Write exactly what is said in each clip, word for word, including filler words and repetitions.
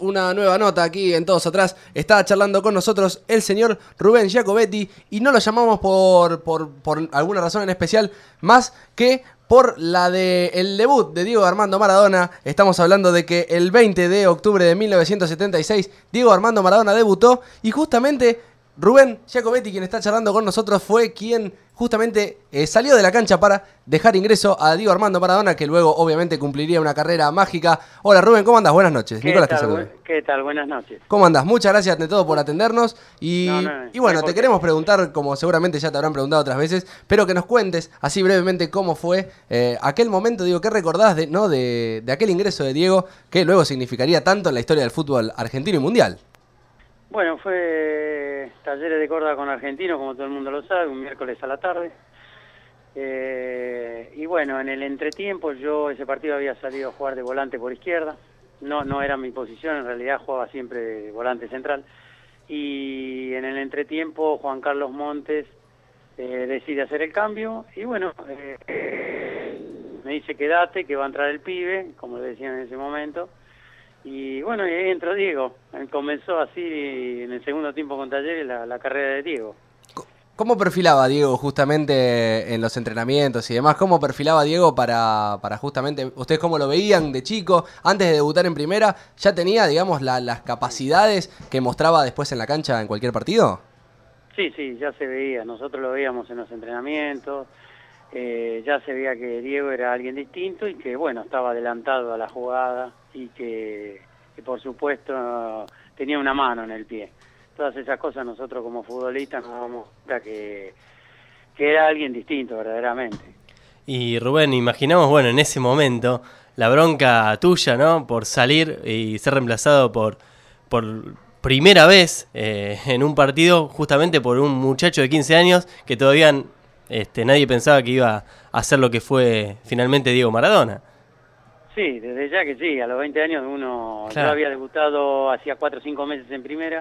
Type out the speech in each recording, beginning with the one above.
una nueva nota aquí en Todos Atrás. Está charlando con nosotros el señor Rubén Giacobetti y no lo llamamos por, por, por alguna razón en especial, más que por la de el debut de Diego Armando Maradona. Estamos hablando de que el veinte de octubre de mil novecientos setenta y seis Diego Armando Maradona debutó y justamente Rubén Giacobetti, quien está charlando con nosotros, fue quien justamente eh, salió de la cancha para dejar ingreso a Diego Armando Maradona, que luego obviamente cumpliría una carrera mágica. Hola Rubén, ¿cómo andás? Buenas noches. ¿Qué Nicolás tal, te saluda. ¿Qué tal? Buenas noches. ¿Cómo andás? Muchas gracias ante todo por atendernos. Y, no, no, y bueno, no te queremos preguntar, como seguramente ya te habrán preguntado otras veces, pero que nos cuentes así brevemente cómo fue eh, aquel momento, digo, ¿qué recordás de, ¿no? de, de aquel ingreso de Diego que luego significaría tanto en la historia del fútbol argentino y mundial? Bueno, fue Talleres de Córdoba con Argentino, como todo el mundo lo sabe, un miércoles a la tarde. Eh, y bueno, en el entretiempo yo ese partido había salido a jugar de volante por izquierda. No, no era mi posición, en realidad jugaba siempre de volante central. Y en el entretiempo Juan Carlos Montes eh, decide hacer el cambio y bueno, eh, me dice quédate, que va a entrar el pibe, como le decían en ese momento. Y bueno, y ahí entró Diego. Comenzó así en el segundo tiempo con Talleres la, la carrera de Diego. ¿Cómo perfilaba Diego justamente en los entrenamientos y demás? ¿Cómo perfilaba Diego para, para justamente, ustedes cómo lo veían de chico? Antes de debutar en primera, ¿ya tenía, digamos, la, las capacidades que mostraba después en la cancha en cualquier partido? Sí, sí, ya se veía. Nosotros lo veíamos en los entrenamientos. Eh, ya se veía que Diego era alguien distinto y que, bueno, estaba adelantado a la jugada y que, que por supuesto, tenía una mano en el pie. Todas esas cosas nosotros como futbolistas nos damos cuenta que, que era alguien distinto verdaderamente. Y Rubén, imaginamos, bueno, en ese momento, la bronca tuya, ¿no? Por salir y ser reemplazado por, por primera vez eh, en un partido, justamente por un muchacho de quince años que todavía este, nadie pensaba que iba a hacer lo que fue finalmente Diego Maradona. Sí, desde ya que sí, a los veinte años uno, claro. Yo había debutado hacía cuatro o cinco meses en primera.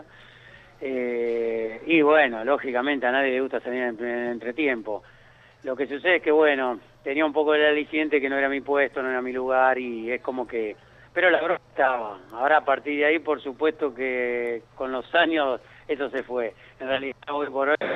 Eh, y bueno, lógicamente a nadie le gusta salir en el entretiempo. Lo que sucede es que bueno, tenía un poco el aliciente que no era mi puesto, no era mi lugar y es como que... Pero la bronca estaba. Ahora a partir de ahí, por supuesto que con los años eso se fue. En realidad hoy por hoy...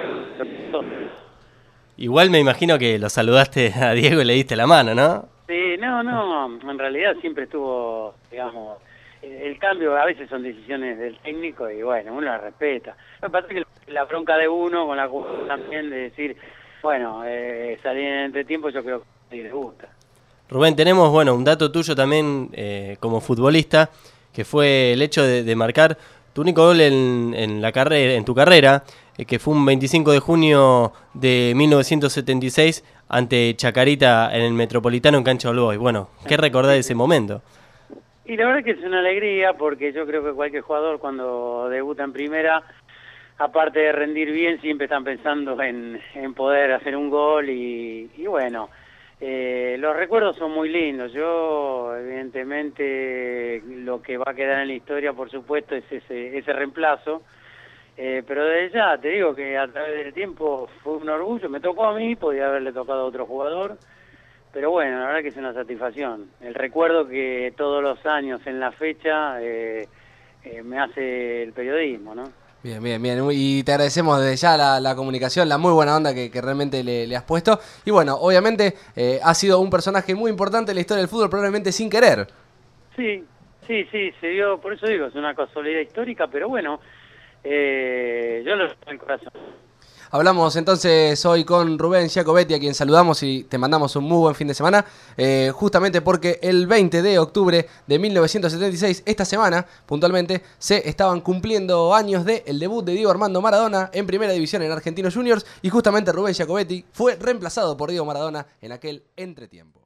Igual me imagino que lo saludaste a Diego y le diste la mano, ¿no? Sí, no, no, en realidad siempre estuvo, digamos... El cambio a veces son decisiones del técnico y bueno, uno la respeta. Lo que pasa es que la bronca de uno con la culpa también de decir, bueno, eh, salir en el entretiempo yo creo que sí les gusta. Rubén, tenemos bueno un dato tuyo también eh, como futbolista, que fue el hecho de, de marcar tu único gol en, en, la carrera, en tu carrera, eh, que fue un veinticinco de junio de mil novecientos setenta y seis ante Chacarita en el Metropolitano en cancha All Boys. Bueno, ¿qué recordás de ese momento? Y la verdad es que es una alegría porque yo creo que cualquier jugador cuando debuta en primera, aparte de rendir bien, siempre están pensando en, en poder hacer un gol y, y bueno, eh, los recuerdos son muy lindos. Yo, evidentemente, lo que va a quedar en la historia, por supuesto, es ese, ese reemplazo. Eh, pero desde ya, te digo que a través del tiempo fue un orgullo. Me tocó a mí, podía haberle tocado a otro jugador. Pero bueno, la verdad que es una satisfacción. El recuerdo que todos los años en la fecha eh, eh, me hace el periodismo, ¿no? Bien, bien, bien. Y te agradecemos desde ya la, la comunicación, la muy buena onda que, que realmente le, le has puesto. Y bueno, obviamente eh, ha sido un personaje muy importante en la historia del fútbol, probablemente sin querer. Sí, sí, sí, se dio, por eso digo, es una casualidad histórica, pero bueno, eh, yo lo llevo en el corazón. Hablamos entonces hoy con Rubén Giacobetti, a quien saludamos y te mandamos un muy buen fin de semana, eh, justamente porque el veinte de octubre de mil novecientos setenta y seis, esta semana, puntualmente, se estaban cumpliendo años del debut de Diego Armando Maradona en Primera División en Argentinos Juniors, y justamente Rubén Giacobetti fue reemplazado por Diego Maradona en aquel entretiempo.